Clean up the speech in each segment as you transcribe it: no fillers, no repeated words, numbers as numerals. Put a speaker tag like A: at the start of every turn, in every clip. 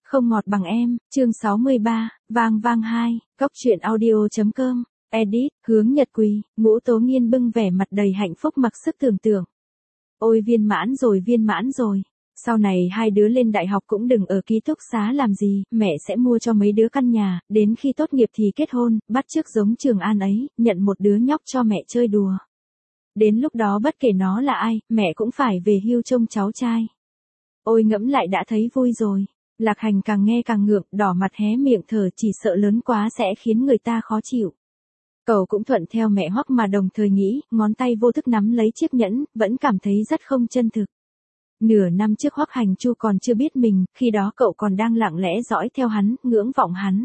A: Không ngọt bằng em, chương 63, vang vang 2, góc truyện audio.com, edit, Hướng Nhật Quỳ, Ngũ Tố Nghiên bưng vẻ mặt đầy hạnh phúc mặc sức tưởng tượng. Ôi viên mãn rồi. Sau này hai đứa lên đại học cũng đừng ở ký túc xá làm gì, mẹ sẽ mua cho mấy đứa căn nhà, đến khi tốt nghiệp thì kết hôn, bắt chước giống Trường An ấy, nhận một đứa nhóc cho mẹ chơi đùa. Đến lúc đó bất kể nó là ai, mẹ cũng phải về hưu trông cháu trai. Ôi ngẫm lại đã thấy vui rồi. Lạc Hành càng nghe càng ngượng, đỏ mặt hé miệng thở, chỉ sợ lớn quá sẽ khiến người ta khó chịu. Cậu cũng thuận theo mẹ Hoắc mà đồng thời nghĩ, ngón tay vô thức nắm lấy chiếc nhẫn, vẫn cảm thấy rất không chân thực. Nửa năm trước Hoắc Hành Chu còn chưa biết mình, khi đó cậu còn đang lặng lẽ dõi theo hắn, ngưỡng vọng hắn.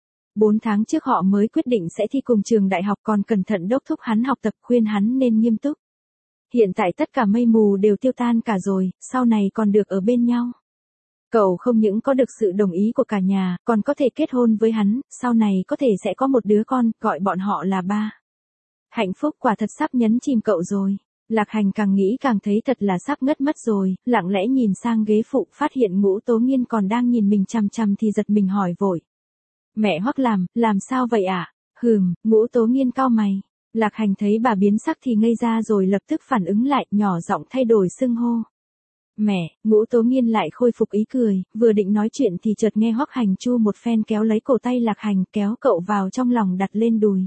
A: 4 tháng trước họ mới quyết định sẽ thi cùng trường đại học, còn cẩn thận đốc thúc hắn học tập, khuyên hắn nên nghiêm túc. Hiện tại tất cả mây mù đều tiêu tan cả rồi, sau này còn được ở bên nhau. Cậu không những có được sự đồng ý của cả nhà, còn có thể kết hôn với hắn, sau này có thể sẽ có một đứa con, gọi bọn họ là ba. Hạnh phúc quả thật sắp nhấn chìm cậu rồi. Lạc Hành càng nghĩ càng thấy thật là sắp ngất mất rồi, lặng lẽ nhìn sang ghế phụ, phát hiện Ngũ Tố Nghiên còn đang nhìn mình chằm chằm thì giật mình hỏi vội. Mẹ Hoắc làm sao vậy ạ? Ngũ Tố Nghiên cau mày. Lạc Hành thấy bà biến sắc thì ngây ra rồi lập tức phản ứng lại, nhỏ giọng thay đổi xưng hô. Mẹ, Ngũ Tố Nghiên lại khôi phục ý cười, vừa định nói chuyện thì chợt nghe Hoắc Hành Chu một phen kéo lấy cổ tay Lạc Hành, kéo cậu vào trong lòng đặt lên đùi.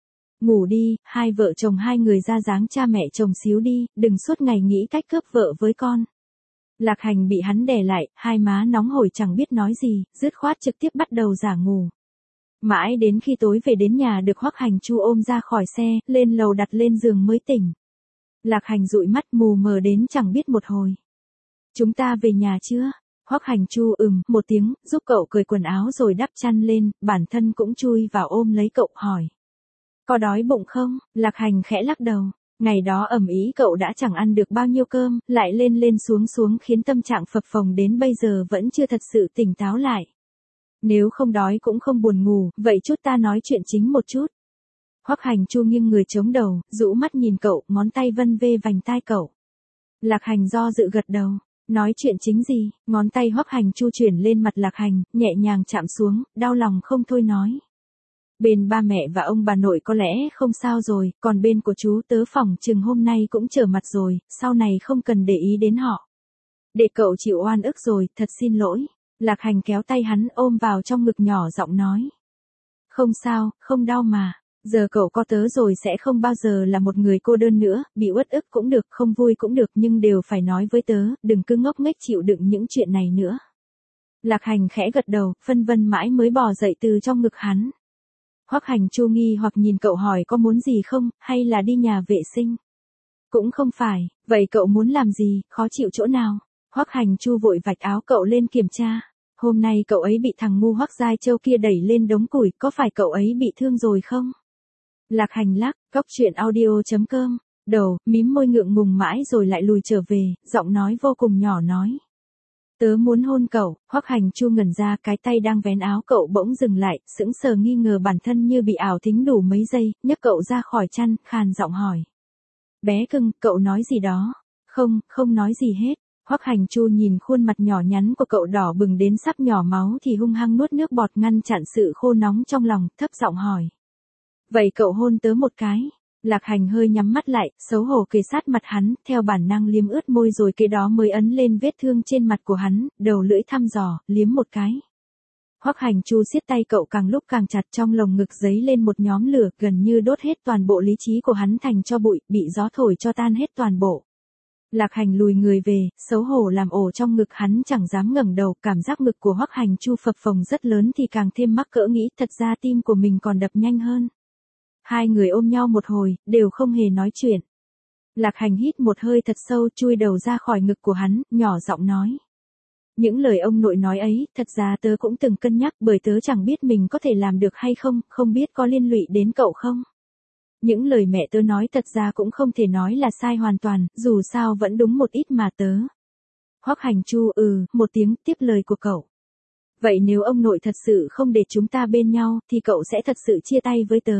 A: Ngủ đi, hai vợ chồng hai người ra dáng cha mẹ chồng xíu đi, đừng suốt ngày nghĩ cách cướp vợ với con. Lạc Hành bị hắn đè lại, hai má nóng hổi chẳng biết nói gì, dứt khoát trực tiếp bắt đầu giả ngủ. Mãi đến khi tối về đến nhà được Hoắc Hành Chu ôm ra khỏi xe, lên lầu đặt lên giường mới tỉnh. Lạc Hành dụi mắt mù mờ đến chẳng biết một hồi. Chúng ta về nhà chưa? Hoắc Hành Chu một tiếng, giúp cậu cởi quần áo rồi đắp chăn lên, bản thân cũng chui vào ôm lấy cậu hỏi. Có đói bụng không? Lạc Hành khẽ lắc đầu. Ngày đó ầm ĩ cậu đã chẳng ăn được bao nhiêu cơm, lại lên lên xuống khiến tâm trạng phập phồng đến bây giờ vẫn chưa thật sự tỉnh táo lại. Nếu không đói cũng không buồn ngủ, vậy chút ta nói chuyện chính một chút. Hoắc Hành Chu nghiêng người chống đầu, rũ mắt nhìn cậu, ngón tay vân vê vành tai cậu. Lạc Hành do dự gật đầu. Nói chuyện chính gì? Ngón tay Hoắc Hành Chu chuyển lên mặt Lạc Hành, nhẹ nhàng chạm xuống, đau lòng không thôi nói. Bên ba mẹ và ông bà nội có lẽ không sao rồi, còn bên của chú tớ phỏng chừng hôm nay cũng trở mặt rồi, sau này không cần để ý đến họ. Để cậu chịu oan ức rồi, thật xin lỗi. Lạc Hành kéo tay hắn ôm vào trong ngực nhỏ giọng nói. Không sao, không đau mà. Giờ cậu có tớ rồi sẽ không bao giờ là một người cô đơn nữa, bị uất ức cũng được, không vui cũng được, nhưng đều phải nói với tớ, đừng cứ ngốc nghếch chịu đựng những chuyện này nữa. Lạc Hành khẽ gật đầu, phân vân mãi mới bò dậy từ trong ngực hắn. Hoắc Hành Chu nghi hoặc nhìn cậu hỏi có muốn gì không, hay là đi nhà vệ sinh? Cũng không phải, vậy cậu muốn làm gì, khó chịu chỗ nào? Hoắc Hành Chu vội vạch áo cậu lên kiểm tra. Hôm nay cậu ấy bị thằng ngu Hoắc Giai Châu kia đẩy lên đống củi, có phải cậu ấy bị thương rồi không? Lạc Hành lắc, góc truyện audio.com, đầu, mím môi ngượng ngùng mãi rồi lại lùi trở về, giọng nói vô cùng nhỏ nói. Tớ muốn hôn cậu. Hoắc Hành Chu ngẩn ra, cái tay đang vén áo cậu bỗng dừng lại, sững sờ nghi ngờ bản thân như bị ảo thính đủ mấy giây, nhấc cậu ra khỏi chăn, khàn giọng hỏi. Bé cưng, cậu nói gì đó? Không nói gì hết. Hoắc Hành Chu nhìn khuôn mặt nhỏ nhắn của cậu đỏ bừng đến sắp nhỏ máu thì hung hăng nuốt nước bọt ngăn chặn sự khô nóng trong lòng, thấp giọng hỏi. Vậy cậu hôn tớ một cái. Lạc Hành hơi nhắm mắt lại, xấu hổ kề sát mặt hắn, theo bản năng liếm ướt môi rồi kế đó mới ấn lên vết thương trên mặt của hắn, đầu lưỡi thăm dò, liếm một cái. Hoắc Hành Chu siết tay cậu càng lúc càng chặt, trong lồng ngực dấy lên một nhóm lửa, gần như đốt hết toàn bộ lý trí của hắn thành tro bụi, bị gió thổi cho tan hết toàn bộ. Lạc Hành lùi người về, xấu hổ làm ổ trong ngực hắn chẳng dám ngẩng đầu, cảm giác ngực của Hoắc Hành Chu phập phồng rất lớn thì càng thêm mắc cỡ nghĩ thật ra tim của mình còn đập nhanh hơn. Hai người ôm nhau một hồi, đều không hề nói chuyện. Lạc Hành hít một hơi thật sâu, chui đầu ra khỏi ngực của hắn, nhỏ giọng nói. Những lời ông nội nói ấy, thật ra tớ cũng từng cân nhắc, bởi tớ chẳng biết mình có thể làm được hay không, không biết có liên lụy đến cậu không. Những lời mẹ tớ nói thật ra cũng không thể nói là sai hoàn toàn, dù sao vẫn đúng một ít mà tớ. Hoắc Hành Chu một tiếng tiếp lời của cậu. Vậy nếu ông nội thật sự không để chúng ta bên nhau, thì cậu sẽ thật sự chia tay với tớ.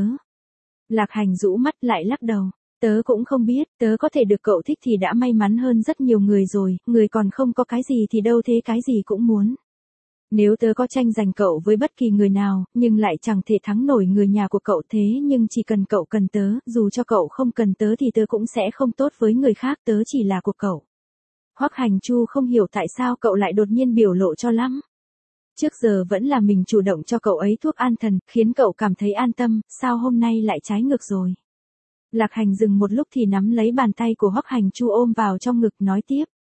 A: Lạc Hành rũ mắt lại lắc đầu. Tớ cũng không biết, tớ có thể được cậu thích thì đã may mắn hơn rất nhiều người rồi, người còn không có cái gì thì đâu thế cái gì cũng muốn. Nếu tớ có tranh giành cậu với bất kỳ người nào, nhưng lại chẳng thể thắng nổi người nhà của cậu, thế nhưng chỉ cần cậu cần tớ, dù cho cậu không cần tớ thì tớ cũng sẽ không tốt với người khác, tớ chỉ là của cậu. Hoắc Hành Chu không hiểu tại sao cậu lại đột nhiên biểu lộ cho lắm. Trước giờ vẫn là mình chủ động cho cậu ấy thuốc an thần, khiến cậu cảm thấy an tâm, sao hôm nay lại trái ngược rồi. Lạc Hành dừng một lúc thì nắm lấy bàn tay của Hoắc Hành Chu ôm vào trong ngực nói tiếp.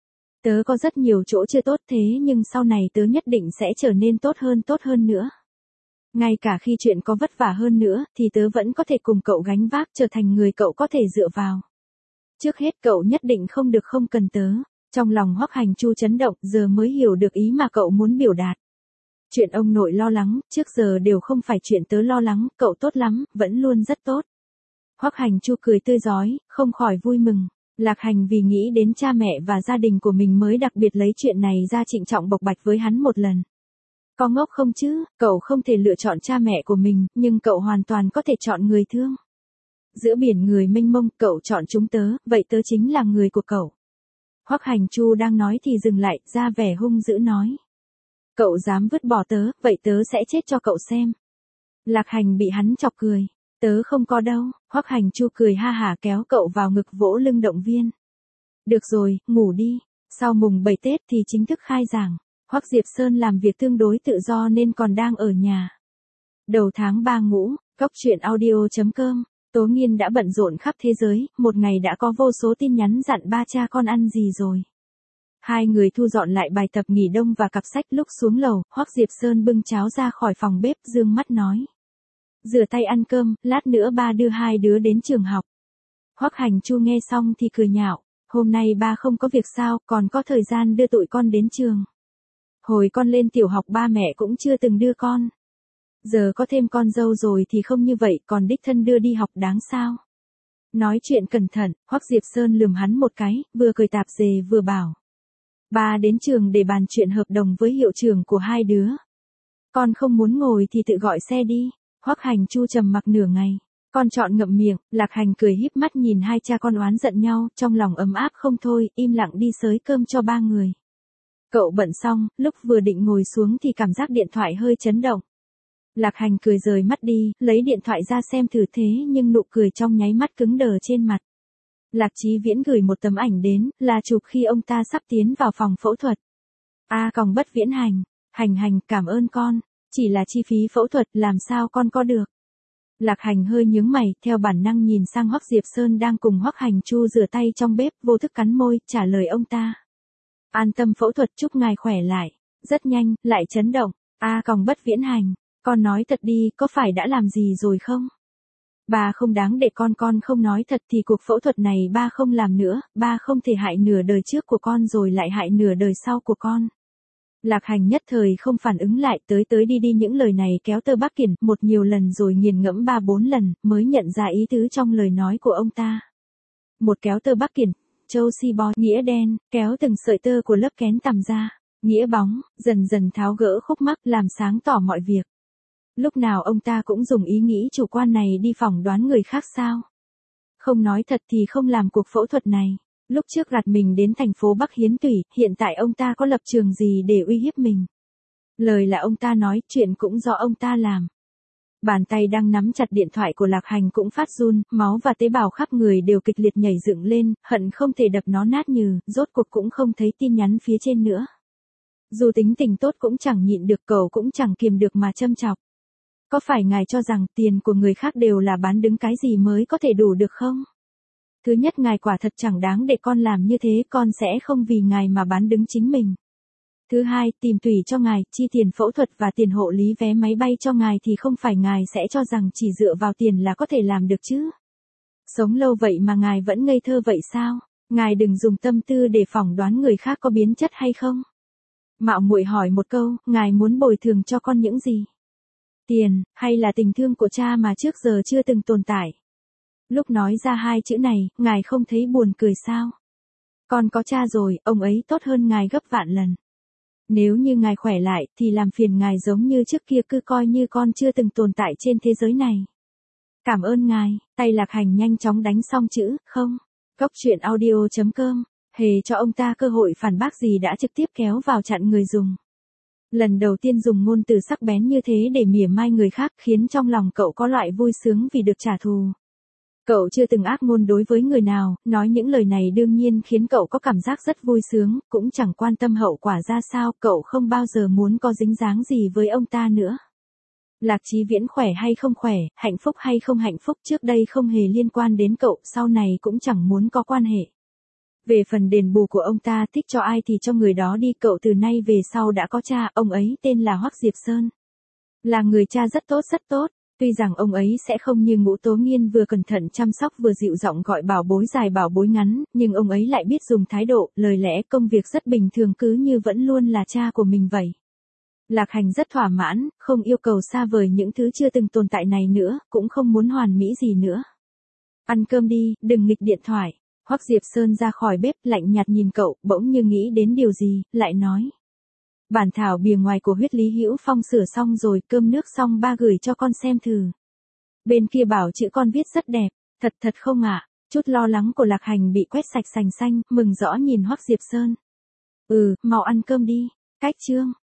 A: Tớ có rất nhiều chỗ chưa tốt thế nhưng sau này tớ nhất định sẽ trở nên tốt hơn nữa. Ngay cả khi chuyện có vất vả hơn nữa thì tớ vẫn có thể cùng cậu gánh vác, trở thành người cậu có thể dựa vào. Trước hết cậu nhất định không được không cần tớ. Trong lòng Hoắc Hành Chu chấn động, giờ mới hiểu được ý mà cậu muốn biểu đạt. Chuyện ông nội lo lắng, trước giờ đều không phải chuyện tớ lo lắng, cậu tốt lắm, vẫn luôn rất tốt. Hoắc Hành Chu cười tươi rói, không khỏi vui mừng. Lạc Hành vì nghĩ đến cha mẹ và gia đình của mình mới đặc biệt lấy chuyện này ra trịnh trọng bộc bạch với hắn một lần. Có ngốc không chứ, cậu không thể lựa chọn cha mẹ của mình, nhưng cậu hoàn toàn có thể chọn người thương. Giữa biển người mênh mông, cậu chọn chúng tớ, vậy tớ chính là người của cậu. Hoắc Hành Chu đang nói thì dừng lại, ra vẻ hung dữ nói. Cậu dám vứt bỏ tớ, vậy tớ sẽ chết cho cậu xem. Lạc Hành bị hắn chọc cười. Tớ không có đâu, Hoắc Hành Chu cười ha hả kéo cậu vào ngực vỗ lưng động viên. Được rồi, ngủ đi, sau mùng 7 Tết thì chính thức khai giảng. Hoắc Diệp Sơn làm việc tương đối tự do nên còn đang ở nhà. Đầu tháng 3 ngũ, Cóc Truyện Audio.com, Tố Nghiên đã bận rộn khắp thế giới, một ngày đã có vô số tin nhắn dặn ba cha con ăn gì rồi. Hai người thu dọn lại bài tập nghỉ đông và cặp sách, lúc xuống lầu, Hoắc Diệp Sơn bưng cháo ra khỏi phòng bếp, dương mắt nói. Rửa tay ăn cơm, lát nữa ba đưa hai đứa đến trường học. Hoắc Hành Chu nghe xong thì cười nhạo, hôm nay ba không có việc sao, còn có thời gian đưa tụi con đến trường. Hồi con lên tiểu học ba mẹ cũng chưa từng đưa con. Giờ có thêm con dâu rồi thì không như vậy, còn đích thân đưa đi học đáng sao. Nói chuyện cẩn thận, Hoắc Diệp Sơn lườm hắn một cái, vừa cười tạp dề vừa bảo. Ba đến trường để bàn chuyện hợp đồng với hiệu trưởng của hai đứa. Con không muốn ngồi thì tự gọi xe đi. Hoắc Hành Chu trầm mặc nửa ngày. Con chọn ngậm miệng, Lạc Hành cười híp mắt nhìn hai cha con oán giận nhau, trong lòng ấm áp không thôi, im lặng đi xới cơm cho ba người. Cậu bận xong, lúc vừa định ngồi xuống thì cảm giác điện thoại hơi chấn động. Lạc Hành cười rời mắt đi, lấy điện thoại ra xem thử thế nhưng nụ cười trong nháy mắt cứng đờ trên mặt. Lạc Chí Viễn gửi một tấm ảnh đến, là chụp khi ông ta sắp tiến vào phòng phẫu thuật. Còng Bất Viễn Hành, Hành cảm ơn con, chỉ là chi phí phẫu thuật làm sao con có được. Lạc Hành hơi nhướng mày, theo bản năng nhìn sang Hoắc Diệp Sơn đang cùng Hoắc Hành Chu rửa tay trong bếp, vô thức cắn môi, trả lời ông ta. An tâm phẫu thuật, chúc ngài khỏe lại. Rất nhanh, lại chấn động. Còng Bất Viễn Hành, con nói thật đi, có phải đã làm gì rồi không? Ba không đáng để con không nói thật thì cuộc phẫu thuật này ba không làm nữa, ba không thể hại nửa đời trước của con rồi lại hại nửa đời sau của con. Lạc Hành nhất thời không phản ứng lại, tới đi những lời này kéo tơ Bắc Kiển, một nhiều lần rồi nghiền ngẫm 3-4 lần, mới nhận ra ý tứ trong lời nói của ông ta. Một kéo tơ Bắc Kiển, Chelsea boy, nghĩa đen, kéo từng sợi tơ của lớp kén tằm ra, nghĩa bóng, dần dần tháo gỡ khúc mắc, làm sáng tỏ mọi việc. Lúc nào ông ta cũng dùng ý nghĩ chủ quan này đi phỏng đoán người khác sao? Không nói thật thì không làm cuộc phẫu thuật này. Lúc trước gạt mình đến thành phố Bắc Hiến Tủy, hiện tại ông ta có lập trường gì để uy hiếp mình? Lời là ông ta nói, chuyện cũng do ông ta làm. Bàn tay đang nắm chặt điện thoại của Lạc Hành cũng phát run, máu và tế bào khắp người đều kịch liệt nhảy dựng lên, hận không thể đập nó nát nhừ, rốt cuộc cũng không thấy tin nhắn phía trên nữa. Dù tính tình tốt cũng chẳng nhịn được, cậu cũng chẳng kiềm được mà châm chọc. Có phải ngài cho rằng tiền của người khác đều là bán đứng cái gì mới có thể đủ được không? Thứ nhất, ngài quả thật chẳng đáng để con làm như thế, con sẽ không vì ngài mà bán đứng chính mình. Thứ hai, tìm tùy cho ngài, chi tiền phẫu thuật và tiền hộ lý vé máy bay cho ngài thì không phải ngài sẽ cho rằng chỉ dựa vào tiền là có thể làm được chứ. Sống lâu vậy mà ngài vẫn ngây thơ vậy sao? Ngài đừng dùng tâm tư để phỏng đoán người khác có biến chất hay không. Mạo muội hỏi một câu, ngài muốn bồi thường cho con những gì? Tiền, hay là tình thương của cha mà trước giờ chưa từng tồn tại? Lúc nói ra hai chữ này, ngài không thấy buồn cười sao? Con có cha rồi, ông ấy tốt hơn ngài gấp vạn lần. Nếu như ngài khỏe lại, thì làm phiền ngài giống như trước kia, cứ coi như con chưa từng tồn tại trên thế giới này. Cảm ơn ngài. Tay Lạc Hành nhanh chóng đánh xong chữ, không. Cóc Truyện Audio.com, hề cho ông ta cơ hội phản bác gì đã trực tiếp kéo vào chặn người dùng. Lần đầu tiên dùng ngôn từ sắc bén như thế để mỉa mai người khác khiến trong lòng cậu có loại vui sướng vì được trả thù. Cậu chưa từng ác ngôn đối với người nào, nói những lời này đương nhiên khiến cậu có cảm giác rất vui sướng, cũng chẳng quan tâm hậu quả ra sao, cậu không bao giờ muốn có dính dáng gì với ông ta nữa. Lạc Chí Viễn khỏe hay không khỏe, hạnh phúc hay không hạnh phúc trước đây không hề liên quan đến cậu, sau này cũng chẳng muốn có quan hệ. Về phần đền bù của ông ta thích cho ai thì cho người đó đi, cậu từ nay về sau đã có cha, ông ấy tên là Hoắc Diệp Sơn. Là người cha rất tốt rất tốt. Tuy rằng ông ấy sẽ không như Ngũ Tố Nghiên vừa cẩn thận chăm sóc vừa dịu giọng gọi bảo bối dài bảo bối ngắn, nhưng ông ấy lại biết dùng thái độ, lời lẽ, công việc rất bình thường cứ như vẫn luôn là cha của mình vậy. Lạc Hành rất thỏa mãn, không yêu cầu xa vời những thứ chưa từng tồn tại này nữa, cũng không muốn hoàn mỹ gì nữa. Ăn cơm đi, đừng nghịch điện thoại. Hoắc Diệp Sơn ra khỏi bếp lạnh nhạt nhìn cậu, bỗng như nghĩ đến điều gì, lại nói. Bản thảo bìa ngoài của Huyết Lý Hữu Phong sửa xong rồi, cơm nước xong ba gửi cho con xem thử. Bên kia bảo chữ con viết rất đẹp, thật không ạ? Chút lo lắng của Lạc Hành bị quét sạch sành xanh, mừng rõ nhìn Hoắc Diệp Sơn. Mau ăn cơm đi, cách chương.